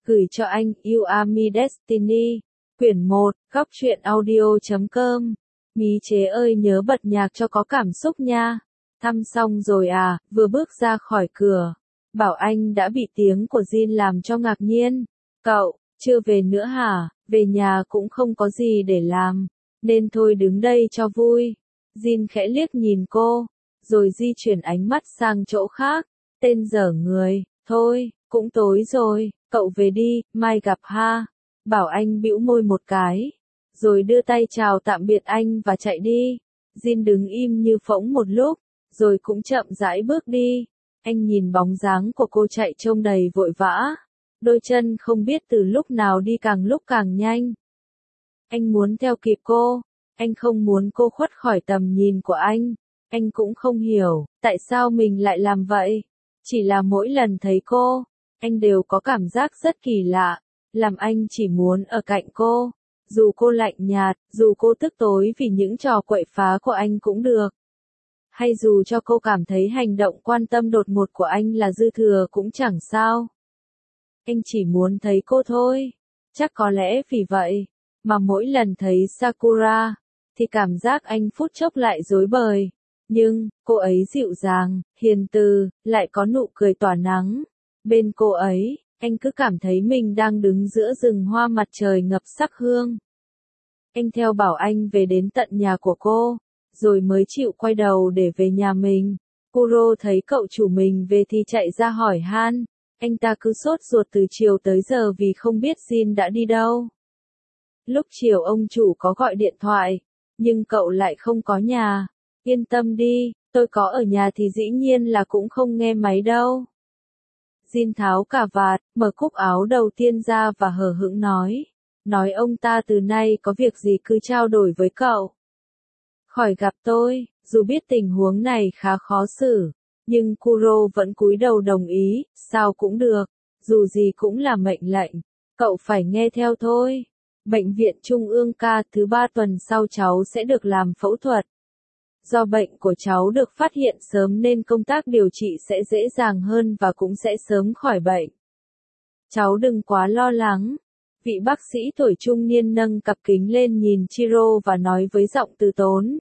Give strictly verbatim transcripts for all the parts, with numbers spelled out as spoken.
Gửi cho anh, You Are My Destiny. Quyển một, góc truyện audio chấm com. Mí chế ơi nhớ bật nhạc cho có cảm xúc nha. Thăm xong rồi à, vừa bước ra khỏi cửa. Bảo Anh đã bị tiếng của Jin làm cho ngạc nhiên. Cậu, chưa về nữa hả? Về nhà cũng không có gì để làm. Nên thôi đứng đây cho vui. Jin khẽ liếc nhìn cô. Rồi di chuyển ánh mắt sang chỗ khác. Tên dở người, thôi, cũng tối rồi, cậu về đi, mai gặp ha. Bảo Anh bĩu môi một cái. Rồi đưa tay chào tạm biệt anh và chạy đi. Jin đứng im như phỗng một lúc. Rồi cũng chậm rãi bước đi. Anh nhìn bóng dáng của cô chạy trông đầy vội vã. Đôi chân không biết từ lúc nào đi càng lúc càng nhanh. Anh muốn theo kịp cô. Anh không muốn cô khuất khỏi tầm nhìn của anh. Anh cũng không hiểu, tại sao mình lại làm vậy. Chỉ là mỗi lần thấy cô, anh đều có cảm giác rất kỳ lạ. Làm anh chỉ muốn ở cạnh cô. Dù cô lạnh nhạt, dù cô tức tối vì những trò quậy phá của anh cũng được. Hay dù cho cô cảm thấy hành động quan tâm đột ngột của anh là dư thừa cũng chẳng sao. Anh chỉ muốn thấy cô thôi. Chắc có lẽ vì vậy, mà mỗi lần thấy Sakura, thì cảm giác anh phút chốc lại rối bời. Nhưng, cô ấy dịu dàng, hiền từ, lại có nụ cười tỏa nắng. Bên cô ấy, anh cứ cảm thấy mình đang đứng giữa rừng hoa mặt trời ngập sắc hương. Anh theo Bảo Anh về đến tận nhà của cô, rồi mới chịu quay đầu để về nhà mình. Kuro thấy cậu chủ mình về thì chạy ra hỏi han. Anh ta cứ sốt ruột từ chiều tới giờ vì không biết Jin đã đi đâu. Lúc chiều ông chủ có gọi điện thoại, nhưng cậu lại không có nhà. Yên tâm đi, tôi có ở nhà thì dĩ nhiên là cũng không nghe máy đâu. Jin tháo cà vạt, mở cúc áo đầu tiên ra và hờ hững nói. Nói ông ta từ nay có việc gì cứ trao đổi với cậu. Khỏi gặp tôi, dù biết tình huống này khá khó xử. Nhưng Kuro vẫn cúi đầu đồng ý, sao cũng được. Dù gì cũng là mệnh lệnh, cậu phải nghe theo thôi. Bệnh viện Trung ương ca thứ ba tuần sau cháu sẽ được làm phẫu thuật. Do bệnh của cháu được phát hiện sớm nên công tác điều trị sẽ dễ dàng hơn và cũng sẽ sớm khỏi bệnh. Cháu đừng quá lo lắng. Vị bác sĩ tuổi trung niên nâng cặp kính lên nhìn Chiro và nói với giọng từ tốn.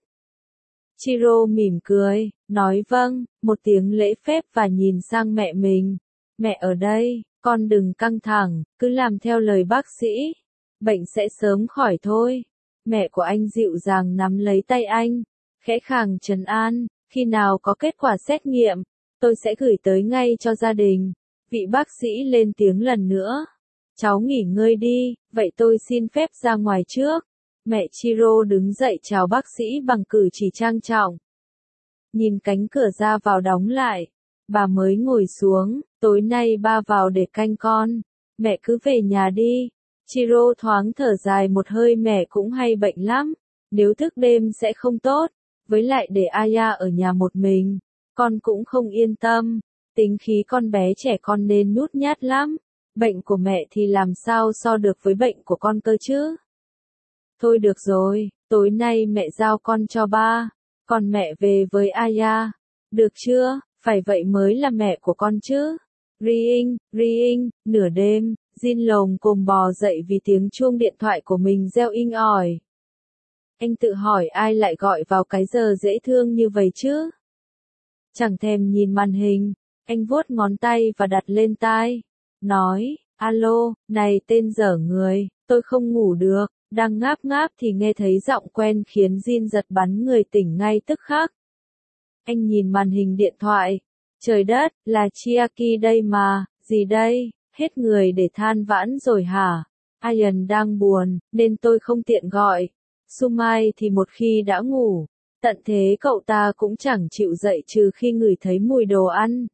Chiro mỉm cười, nói vâng, một tiếng lễ phép và nhìn sang mẹ mình. Mẹ ở đây, con đừng căng thẳng, cứ làm theo lời bác sĩ. Bệnh sẽ sớm khỏi thôi. Mẹ của anh dịu dàng nắm lấy tay anh. Khẽ khàng trấn an, khi nào có kết quả xét nghiệm, tôi sẽ gửi tới ngay cho gia đình. Vị bác sĩ lên tiếng lần nữa. Cháu nghỉ ngơi đi, vậy tôi xin phép ra ngoài trước. Mẹ Chiro đứng dậy chào bác sĩ bằng cử chỉ trang trọng. Nhìn cánh cửa ra vào đóng lại, bà mới ngồi xuống, tối nay ba vào để canh con. Mẹ cứ về nhà đi. Chiro thoáng thở dài một hơi, mẹ cũng hay bệnh lắm. Nếu thức đêm sẽ không tốt. Với lại để Aya ở nhà một mình, con cũng không yên tâm. Tính khí con bé trẻ con nên nhút nhát lắm. Bệnh của mẹ thì làm sao so được với bệnh của con cơ chứ? Thôi được rồi, tối nay mẹ giao con cho ba, còn mẹ về với Aya. Được chưa? Phải vậy mới là mẹ của con chứ? Ring, ring, nửa đêm, Jin lồm cồm bò dậy vì tiếng chuông điện thoại của mình reo inh ỏi. Anh tự hỏi ai lại gọi vào cái giờ dễ thương như vậy chứ? Chẳng thèm nhìn màn hình, anh vuốt ngón tay và đặt lên tai. Nói, alo, này tên dở người, tôi không ngủ được. Đang ngáp ngáp thì nghe thấy giọng quen khiến Jin giật bắn người tỉnh ngay tức khắc. Anh nhìn màn hình điện thoại. Trời đất, là Chiaki đây mà, gì đây, hết người để than vãn rồi hả? Ian đang buồn, nên tôi không tiện gọi. Sumai thì một khi đã ngủ, tận thế cậu ta cũng chẳng chịu dậy trừ khi ngửi thấy mùi đồ ăn.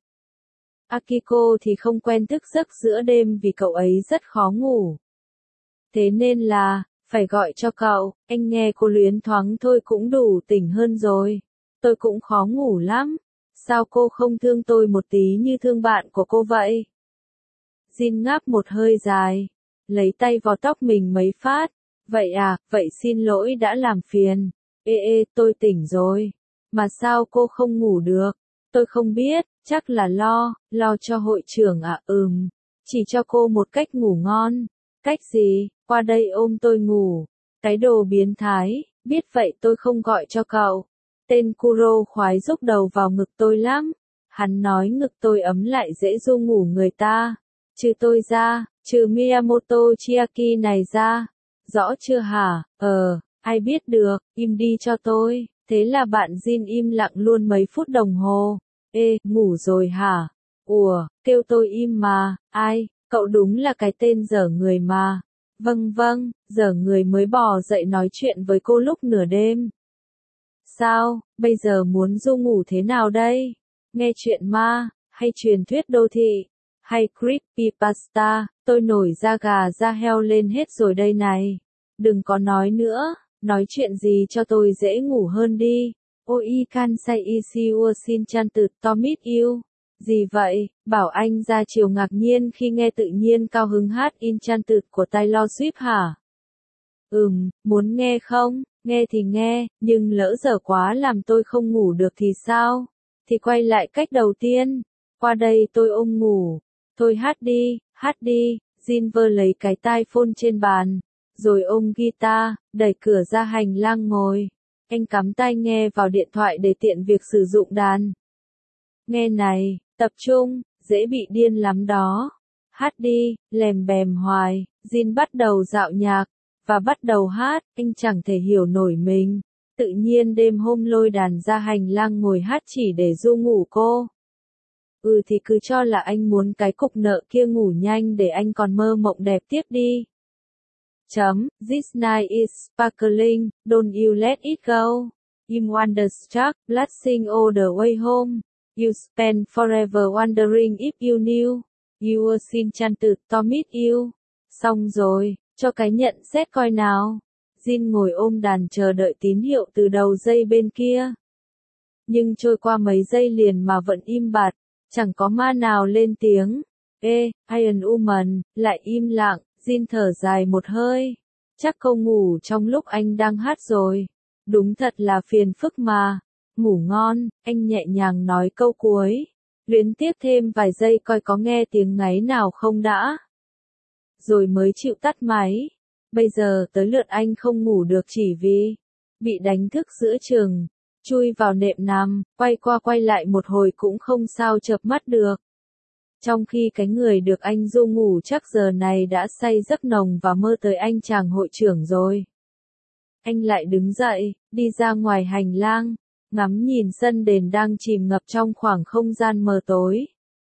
Akiko thì không quen thức giấc giữa đêm vì cậu ấy rất khó ngủ. Thế nên là, phải gọi cho cậu, anh nghe cô luyến thoáng thôi cũng đủ tỉnh hơn rồi. Tôi cũng khó ngủ lắm. Sao cô không thương tôi một tí như thương bạn của cô vậy? Jin ngáp một hơi dài, lấy tay vào tóc mình mấy phát. Vậy à, vậy xin lỗi đã làm phiền. Ê ê, tôi tỉnh rồi. Mà sao cô không ngủ được? Tôi không biết, chắc là lo, lo cho hội trưởng à, ừm. chỉ cho cô một cách ngủ ngon. Cách gì? Qua đây ôm tôi ngủ. Cái đồ biến thái, biết vậy tôi không gọi cho cậu. Tên Kuro khoái rúc đầu vào ngực tôi lắm. Hắn nói ngực tôi ấm lại dễ ru ngủ người ta. Trừ tôi ra, trừ Miyamoto Chiaki này ra. Rõ chưa hả? Ờ, ai biết được, im đi cho tôi. Thế là bạn Jin im lặng luôn mấy phút đồng hồ. Ê, ngủ rồi hả? Ủa, kêu tôi im mà, ai, cậu đúng là cái tên dở người mà. Vâng vâng, dở người mới bò dậy nói chuyện với cô lúc nửa đêm. Sao, bây giờ muốn ru ngủ thế nào đây? Nghe chuyện ma, hay truyền thuyết đô thị, hay creepypasta, tôi nổi da gà da heo lên hết rồi đây này. Đừng có nói nữa, nói chuyện gì cho tôi dễ ngủ hơn đi. Ôi kansai isiu xin chan từ Tomit yêu. Gì vậy? Bảo anh ra chiều ngạc nhiên khi nghe tự nhiên cao hứng hát in chan từ của Taylor Swift hả? Ừm, muốn nghe không? Nghe thì nghe, nhưng lỡ dở quá làm tôi không ngủ được thì sao? Thì quay lại cách đầu tiên. Qua đây tôi ôm ngủ. Thôi hát đi, hát đi. Jin vơ lấy cái tai phone trên bàn. Rồi ôm guitar, đẩy cửa ra hành lang ngồi. Anh cắm tai nghe vào điện thoại để tiện việc sử dụng đàn. Nghe này, tập trung, dễ bị điên lắm đó. Hát đi, lèm bèm hoài. Jin bắt đầu dạo nhạc. Và bắt đầu hát, anh chẳng thể hiểu nổi mình. Tự nhiên đêm hôm lôi đàn ra hành lang ngồi hát chỉ để ru ngủ cô. Ừ thì cứ cho là anh muốn cái cục nợ kia ngủ nhanh để anh còn mơ mộng đẹp tiếp đi. Chấm, this night is sparkling, don't you let it go. I'm wonderstruck, blushing all the way home. You spend forever wondering if you knew. You were sin chan từ Tomit you. Xong rồi, cho cái nhận xét coi nào. Jin ngồi ôm đàn chờ đợi tín hiệu từ đầu dây bên kia. Nhưng trôi qua mấy giây liền mà vẫn im bặt, chẳng có ma nào lên tiếng. Ê, Iron Woman, lại im lặng, Jin thở dài một hơi. Chắc cô ngủ trong lúc anh đang hát rồi. Đúng thật là phiền phức mà. Ngủ ngon, anh nhẹ nhàng nói câu cuối. Luyến tiếc thêm vài giây coi có nghe tiếng ngáy nào không đã. Rồi mới chịu tắt máy. Bây giờ tới lượt anh không ngủ được chỉ vì bị đánh thức giữa chừng, chui vào nệm nằm, quay qua quay lại một hồi cũng không sao chợp mắt được. Trong khi cái người được anh ru ngủ chắc giờ này đã say giấc nồng và mơ tới anh chàng hội trưởng rồi. Anh lại đứng dậy, đi ra ngoài hành lang, ngắm nhìn sân đền đang chìm ngập trong khoảng không gian mờ tối.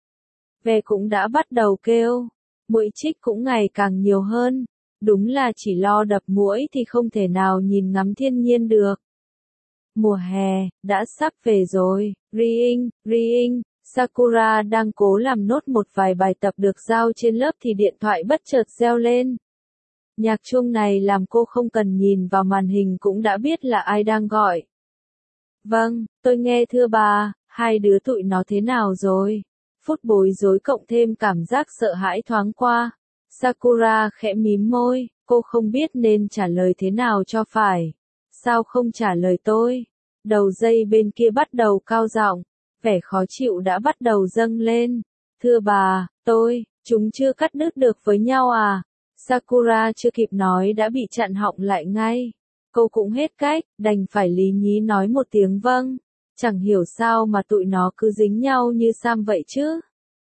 Ve cũng đã bắt đầu kêu, muỗi chích cũng ngày càng nhiều hơn. Đúng là chỉ lo đập muỗi thì không thể nào nhìn ngắm thiên nhiên được. Mùa hè, đã sắp về rồi. Riing, riing, Sakura đang cố làm nốt một vài bài tập được giao trên lớp thì điện thoại bất chợt reo lên. Nhạc chuông này làm cô không cần nhìn vào màn hình cũng đã biết là ai đang gọi. Vâng, tôi nghe thưa bà, hai đứa tụi nó thế nào rồi? Phút bối rối cộng thêm cảm giác sợ hãi thoáng qua. Sakura khẽ mím môi, cô không biết nên trả lời thế nào cho phải. Sao không trả lời tôi? Đầu dây bên kia bắt đầu cao giọng, vẻ khó chịu đã bắt đầu dâng lên. Thưa bà, tôi, chúng chưa cắt đứt được với nhau à? Sakura chưa kịp nói đã bị chặn họng lại ngay. Cô cũng hết cách, đành phải lý nhí nói một tiếng vâng. Chẳng hiểu sao mà tụi nó cứ dính nhau như Sam vậy chứ.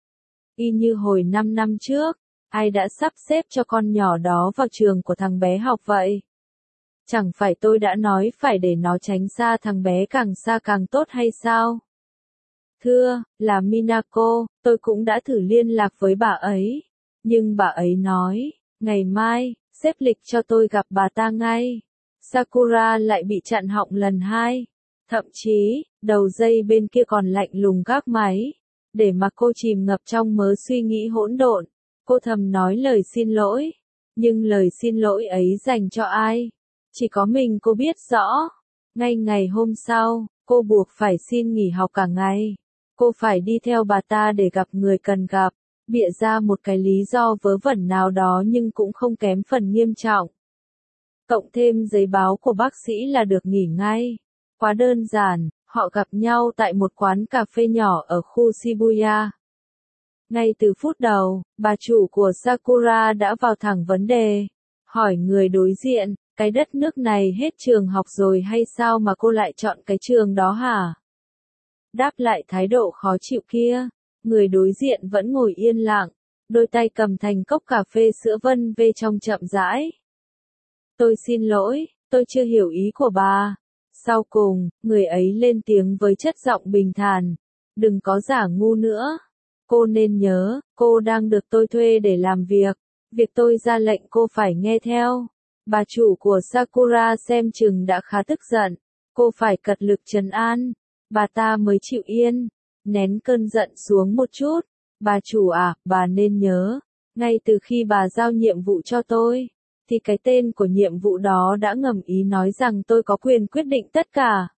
Y như hồi năm năm trước. Ai đã sắp xếp cho con nhỏ đó vào trường của thằng bé học vậy? Chẳng phải tôi đã nói phải để nó tránh xa thằng bé càng xa càng tốt hay sao? Thưa, là Minako, tôi cũng đã thử liên lạc với bà ấy. Nhưng bà ấy nói, ngày mai, xếp lịch cho tôi gặp bà ta ngay. Sakura lại bị chặn họng lần hai. Thậm chí, đầu dây bên kia còn lạnh lùng gác máy. Để mà cô chìm ngập trong mớ suy nghĩ hỗn độn. Cô thầm nói lời xin lỗi, nhưng lời xin lỗi ấy dành cho ai? Chỉ có mình cô biết rõ. Ngay ngày hôm sau, cô buộc phải xin nghỉ học cả ngày. Cô phải đi theo bà ta để gặp người cần gặp, bịa ra một cái lý do vớ vẩn nào đó nhưng cũng không kém phần nghiêm trọng. Cộng thêm giấy báo của bác sĩ là được nghỉ ngay. Quá đơn giản, họ gặp nhau tại một quán cà phê nhỏ ở khu Shibuya. Ngay từ phút đầu, bà chủ của Sakura đã vào thẳng vấn đề. Hỏi người đối diện, cái đất nước này hết trường học rồi hay sao mà cô lại chọn cái trường đó hả? Đáp lại thái độ khó chịu kia, người đối diện vẫn ngồi yên lặng, đôi tay cầm thành cốc cà phê sữa vân vê trong chậm rãi. Tôi xin lỗi, tôi chưa hiểu ý của bà. Sau cùng, người ấy lên tiếng với chất giọng bình thản. Đừng có giả ngu nữa. Cô nên nhớ, cô đang được tôi thuê để làm việc. Việc tôi ra lệnh cô phải nghe theo. Bà chủ của Sakura xem chừng đã khá tức giận. Cô phải cật lực trấn an. Bà ta mới chịu yên. Nén cơn giận xuống một chút. Bà chủ à, bà nên nhớ. Ngay từ khi bà giao nhiệm vụ cho tôi, thì cái tên của nhiệm vụ đó đã ngầm ý nói rằng tôi có quyền quyết định tất cả.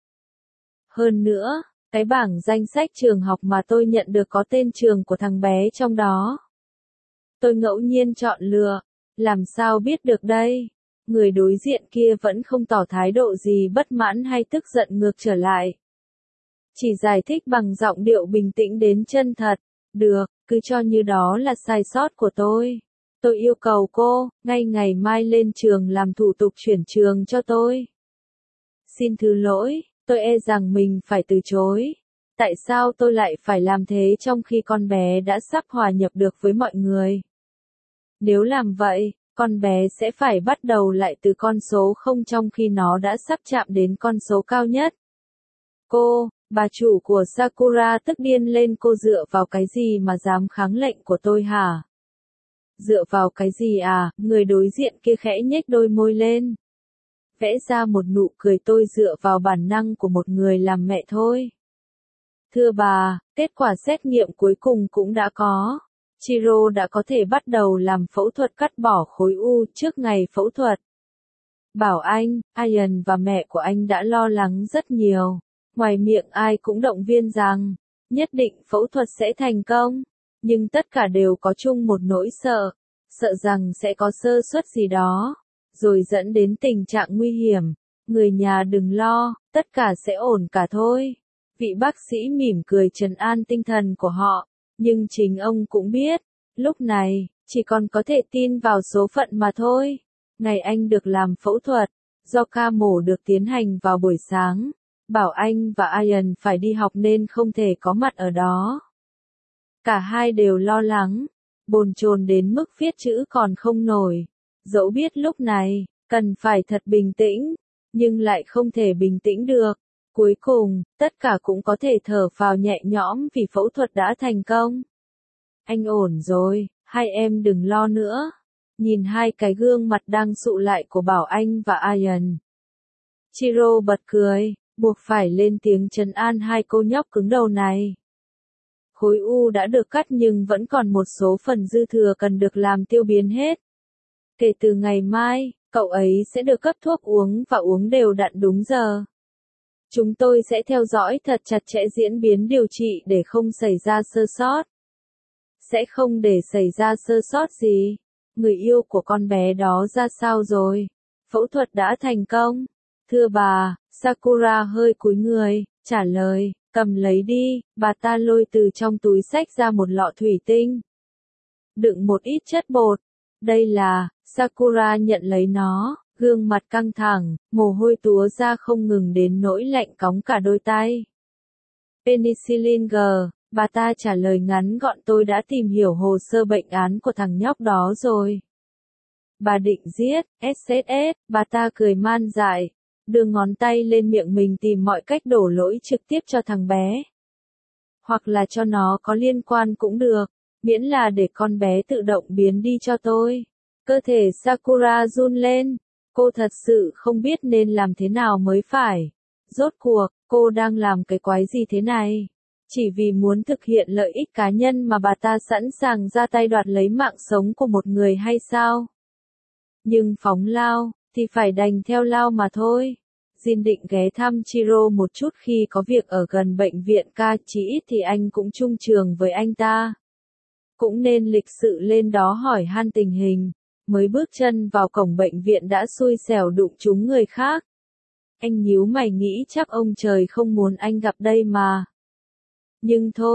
Hơn nữa, cái bảng danh sách trường học mà tôi nhận được có tên trường của thằng bé trong đó. Tôi ngẫu nhiên chọn lựa, làm sao biết được đây? Người đối diện kia vẫn không tỏ thái độ gì bất mãn hay tức giận ngược trở lại. Chỉ giải thích bằng giọng điệu bình tĩnh đến chân thật. Được, cứ cho như đó là sai sót của tôi. Tôi yêu cầu cô, ngay ngày mai lên trường làm thủ tục chuyển trường cho tôi. Xin thứ lỗi, tôi e rằng mình phải từ chối. Tại sao tôi lại phải làm thế trong khi con bé đã sắp hòa nhập được với mọi người? Nếu làm vậy, con bé sẽ phải bắt đầu lại từ con số không trong khi nó đã sắp chạm đến con số cao nhất. Cô, bà chủ của Sakura tức điên lên, cô dựa vào cái gì mà dám kháng lệnh của tôi hả? Dựa vào cái gì à? Người đối diện kia khẽ nhếch đôi môi lên. Vẽ ra một nụ cười, tôi dựa vào bản năng của một người làm mẹ thôi. Thưa bà, kết quả xét nghiệm cuối cùng cũng đã có. Chiro đã có thể bắt đầu làm phẫu thuật cắt bỏ khối u trước ngày phẫu thuật. Bảo anh, Ian và mẹ của anh đã lo lắng rất nhiều. Ngoài miệng ai cũng động viên rằng, nhất định phẫu thuật sẽ thành công. Nhưng tất cả đều có chung một nỗi sợ, sợ rằng sẽ có sơ suất gì đó, rồi dẫn đến tình trạng nguy hiểm. Người nhà đừng lo, tất cả sẽ ổn cả thôi. Vị bác sĩ mỉm cười trấn an tinh thần của họ, nhưng chính ông cũng biết, lúc này, chỉ còn có thể tin vào số phận mà thôi. Ngày anh được làm phẫu thuật, do ca mổ được tiến hành vào buổi sáng, Bảo Anh và Ian phải đi học nên không thể có mặt ở đó. Cả hai đều lo lắng, bồn chồn đến mức viết chữ còn không nổi. Dẫu biết lúc này, cần phải thật bình tĩnh, nhưng lại không thể bình tĩnh được. Cuối cùng, tất cả cũng có thể thở phào nhẹ nhõm vì phẫu thuật đã thành công. Anh ổn rồi, hai em đừng lo nữa. Nhìn hai cái gương mặt đang sụ lại của Bảo Anh và Ian, Chiro bật cười, buộc phải lên tiếng trấn an hai cô nhóc cứng đầu này. Khối u đã được cắt nhưng vẫn còn một số phần dư thừa cần được làm tiêu biến hết. Kể từ ngày mai, cậu ấy sẽ được cấp thuốc uống và uống đều đặn đúng giờ. Chúng tôi sẽ theo dõi thật chặt chẽ diễn biến điều trị để không xảy ra sơ sót. Sẽ không để xảy ra sơ sót gì. Người yêu của con bé đó ra sao rồi? Phẫu thuật đã thành công. Thưa bà, Sakura hơi cúi người, trả lời, cầm lấy đi. Bà ta lôi từ trong túi xách ra một lọ thủy tinh, đựng một ít chất bột. Đây là, Sakura nhận lấy nó, gương mặt căng thẳng, mồ hôi túa ra không ngừng đến nỗi lạnh cóng cả đôi tay. Penicillin G, bà ta trả lời ngắn gọn, tôi đã tìm hiểu hồ sơ bệnh án của thằng nhóc đó rồi. Bà định giết, ét ét ét, bà ta cười man dại, đưa ngón tay lên miệng mình tìm mọi cách đổ lỗi trực tiếp cho thằng bé. Hoặc là cho nó có liên quan cũng được, miễn là để con bé tự động biến đi cho tôi. Cơ thể Sakura run lên, cô thật sự không biết nên làm thế nào mới phải. Rốt cuộc, cô đang làm cái quái gì thế này? Chỉ vì muốn thực hiện lợi ích cá nhân mà bà ta sẵn sàng ra tay đoạt lấy mạng sống của một người hay sao? Nhưng phóng lao, thì phải đành theo lao mà thôi. Jin định ghé thăm Chiro một chút khi có việc ở gần bệnh viện ca, chỉ ít thì anh cũng chung trường với anh ta. Cũng nên lịch sự lên đó hỏi han tình hình. Mới bước chân vào cổng bệnh viện đã xui xẻo đụng trúng người khác. Anh nhíu mày nghĩ chắc ông trời không muốn anh gặp đây mà. Nhưng thôi,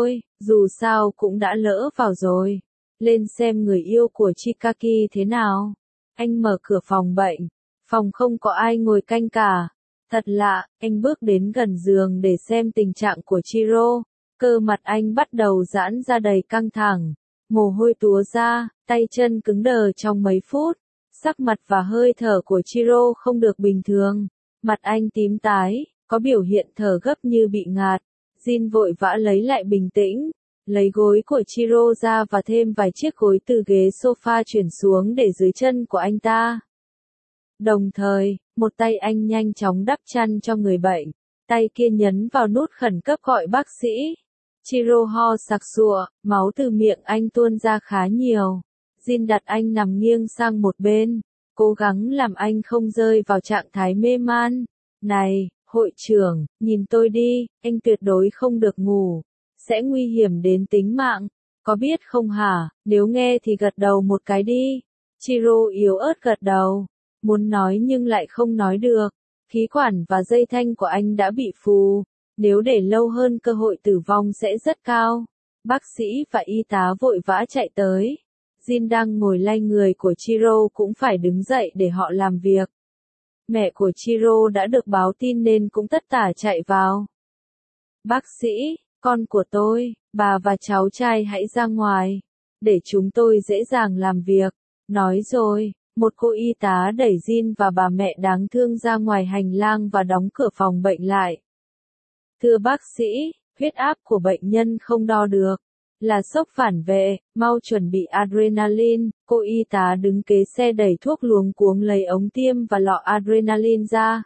Dù sao cũng đã lỡ vào rồi. Lên xem người yêu của Chikaki thế nào. Anh mở cửa phòng bệnh. Phòng không có ai ngồi canh cả. Thật lạ, anh bước đến gần giường để xem tình trạng của Chiro. Cơ mặt anh bắt đầu giãn ra đầy căng thẳng. Mồ hôi túa ra, tay chân cứng đờ trong mấy phút. Sắc mặt và hơi thở của Chiro không được bình thường. Mặt anh tím tái, có biểu hiện thở gấp như bị ngạt. Jin vội vã lấy lại bình tĩnh. Lấy gối của Chiro ra và thêm vài chiếc gối từ ghế sofa chuyển xuống để dưới chân của anh ta. Đồng thời, một tay anh nhanh chóng đắp chăn cho người bệnh. Tay kia nhấn vào nút khẩn cấp gọi bác sĩ. Chiro ho sặc sụa, máu từ miệng anh tuôn ra khá nhiều. Jin đặt anh nằm nghiêng sang một bên, cố gắng làm anh không rơi vào trạng thái mê man. Này, hội trưởng, nhìn tôi đi, anh tuyệt đối không được ngủ. Sẽ nguy hiểm đến tính mạng. Có biết không hả? Nếu nghe thì gật đầu một cái đi. Chiro yếu ớt gật đầu. Muốn nói nhưng lại không nói được. Khí quản và dây thanh của anh đã bị phù. Nếu để lâu hơn cơ hội tử vong sẽ rất cao. Bác sĩ và y tá vội vã chạy tới. Jin đang ngồi lay người của Chiro cũng phải đứng dậy để họ làm việc. Mẹ của Chiro đã được báo tin nên cũng tất tả chạy vào. Bác sĩ, con của tôi, bà và cháu trai hãy ra ngoài. Để chúng tôi dễ dàng làm việc. Nói rồi, một cô y tá đẩy Jin và bà mẹ đáng thương ra ngoài hành lang và đóng cửa phòng bệnh lại. Thưa bác sĩ, huyết áp của bệnh nhân không đo được. Là sốc phản vệ, mau chuẩn bị adrenaline. Cô y tá đứng kế xe đẩy thuốc luống cuống lấy ống tiêm và lọ adrenaline ra.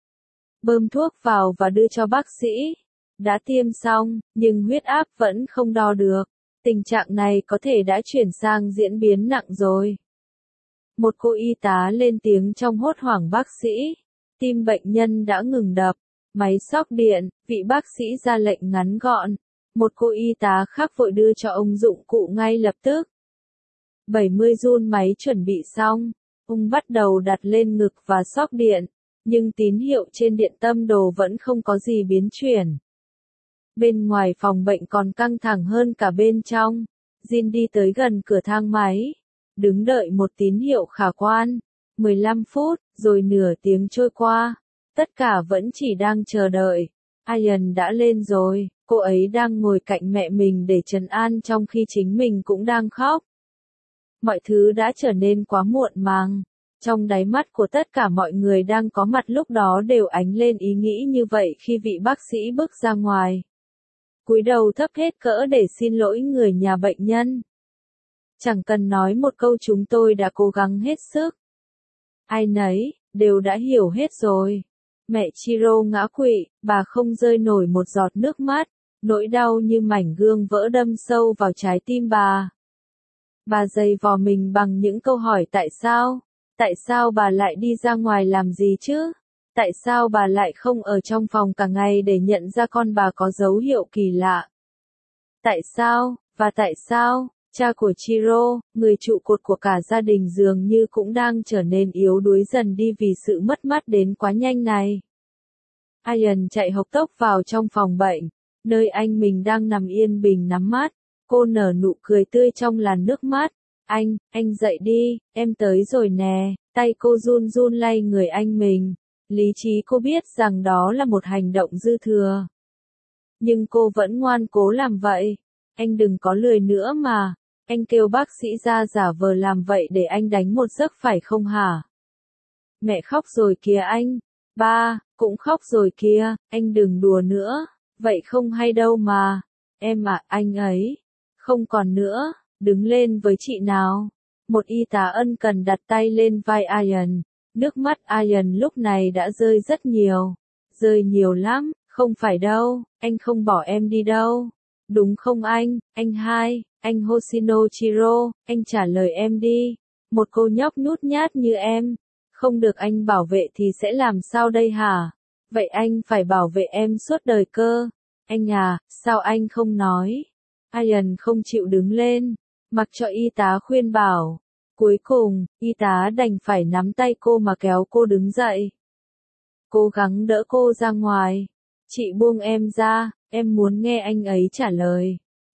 Bơm thuốc vào và đưa cho bác sĩ. Đã tiêm xong, nhưng huyết áp vẫn không đo được. Tình trạng này có thể đã chuyển sang diễn biến nặng rồi. Một cô y tá lên tiếng trong hốt hoảng bác sĩ. Tim bệnh nhân đã ngừng đập. Máy sóc điện, vị bác sĩ ra lệnh ngắn gọn. Một cô y tá khác vội đưa cho ông dụng cụ ngay lập tức. bảy mươi run máy chuẩn bị xong. Ông bắt đầu đặt lên ngực và sóc điện. Nhưng tín hiệu trên điện tâm đồ vẫn không có gì biến chuyển. Bên ngoài phòng bệnh còn căng thẳng hơn cả bên trong. Jin đi tới gần cửa thang máy. Đứng đợi một tín hiệu khả quan. mười lăm phút, rồi nửa tiếng trôi qua. Tất cả vẫn chỉ đang chờ đợi. Ian đã lên rồi, cô ấy đang ngồi cạnh mẹ mình để trấn an trong khi chính mình cũng đang khóc. Mọi thứ đã trở nên quá muộn màng. Trong đáy mắt của tất cả mọi người đang có mặt lúc đó đều ánh lên ý nghĩ như vậy khi vị bác sĩ bước ra ngoài. Cúi đầu thấp hết cỡ để xin lỗi người nhà bệnh nhân. Chẳng cần nói một câu chúng tôi đã cố gắng hết sức. Ai nấy, đều đã hiểu hết rồi. Mẹ Chiro ngã quỵ, bà không rơi nổi một giọt nước mắt, nỗi đau như mảnh gương vỡ đâm sâu vào trái tim bà. Bà giày vò mình bằng những câu hỏi tại sao? Tại sao bà lại đi ra ngoài làm gì chứ? Tại sao bà lại không ở trong phòng cả ngày để nhận ra con bà có dấu hiệu kỳ lạ? Tại sao, và tại sao, cha của Chiro, người trụ cột của cả gia đình dường như cũng đang trở nên yếu đuối dần đi vì sự mất mát đến quá nhanh này? Ian chạy hộc tốc vào trong phòng bệnh, nơi anh mình đang nằm yên bình nhắm mắt. Cô nở nụ cười tươi trong làn nước mắt. Anh, anh dậy đi, em tới rồi nè. Tay cô run run lay người anh mình. Lý trí cô biết rằng đó là một hành động dư thừa. Nhưng cô vẫn ngoan cố làm vậy. Anh đừng có lười nữa mà. Anh kêu bác sĩ ra giả vờ làm vậy để anh đánh một giấc phải không hả? Mẹ khóc rồi kìa anh. Ba, cũng khóc rồi kìa, anh đừng đùa nữa. Vậy không hay đâu mà. Em à, anh ấy. Không còn nữa, đứng lên với chị nào. Một y tá ân cần đặt tay lên vai Ian. Nước mắt Ian lúc này đã rơi rất nhiều. Rơi nhiều lắm, không phải đâu, anh không bỏ em đi đâu. Đúng không anh, anh hai, anh Hoshino Chiro, anh trả lời em đi. Một cô nhóc nhút nhát như em. Không được anh bảo vệ thì sẽ làm sao đây hả? Vậy anh phải bảo vệ em suốt đời cơ. Anh à, sao anh không nói? Ian không chịu đứng lên, mặc cho y tá khuyên bảo. Cuối cùng, y tá đành phải nắm tay cô mà kéo cô đứng dậy. Cố gắng đỡ cô ra ngoài. Chị buông em ra, em muốn nghe anh ấy trả lời.